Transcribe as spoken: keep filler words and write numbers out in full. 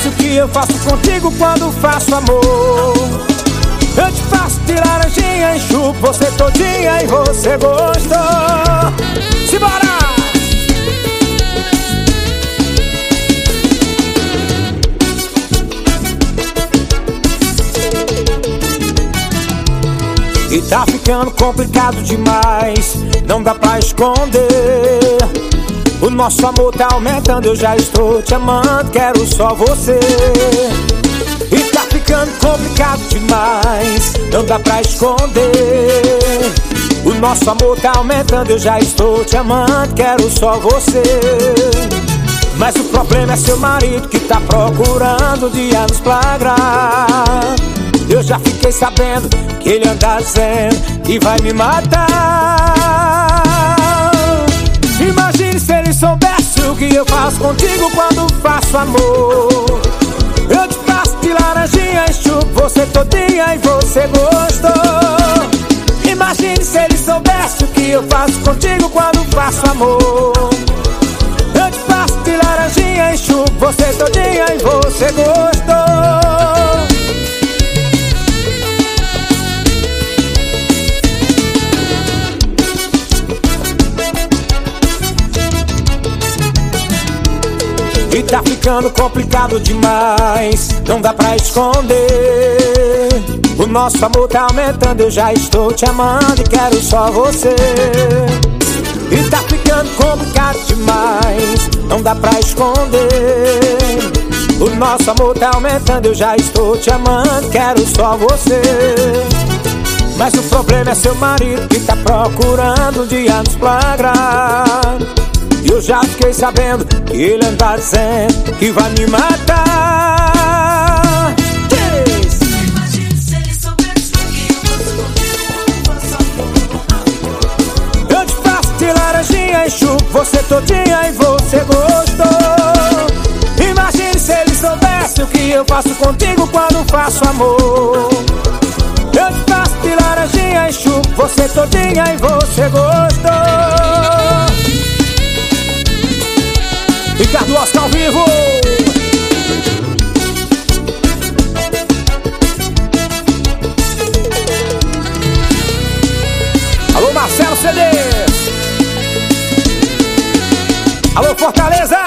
o que eu faço contigo quando faço amor. Eu te faço de laranjinha, enxugo você todinha e você gostou. Simbora! E tá ficando complicado demais, não dá pra esconder. O nosso amor tá aumentando, eu já estou te amando, quero só você. E tá ficando complicado demais, não dá pra esconder. O nosso amor tá aumentando, eu já estou te amando, quero só você. Mas o problema é seu marido que tá procurando um dia nos flagrar. Eu já fiquei sabendo que ele anda dizendo que vai me matar. Imagine se ele soubesse o que eu faço contigo quando faço amor. Eu te faço de laranjinha, enxugo você todinha e você gostou. Imagine se ele soubesse o que eu faço contigo quando faço amor. Eu te faço de laranjinha, enxugo você todinha e você gostou. E tá ficando complicado demais, não dá pra esconder. O nosso amor tá aumentando, eu já estou te amando e quero só você. E tá ficando complicado demais, não dá pra esconder. O nosso amor tá aumentando, eu já estou te amando, quero só você. Mas o problema é seu marido que tá procurando um dia nos flagrar. E eu já fiquei sabendo que ele anda dizendo que vai me matar. Diz! Imagine se ele soubesse o que eu faço contigo quando faço amor. Eu te faço de laranjinha, enxugo você todinha e você gostou. Imagine se ele soubesse o que eu faço contigo quando faço amor. Eu te faço de laranjinha, enxugo você todinha e você gostou. Ricardo Oscar ao vivo. Alô Marcelo C D. Alô Fortaleza.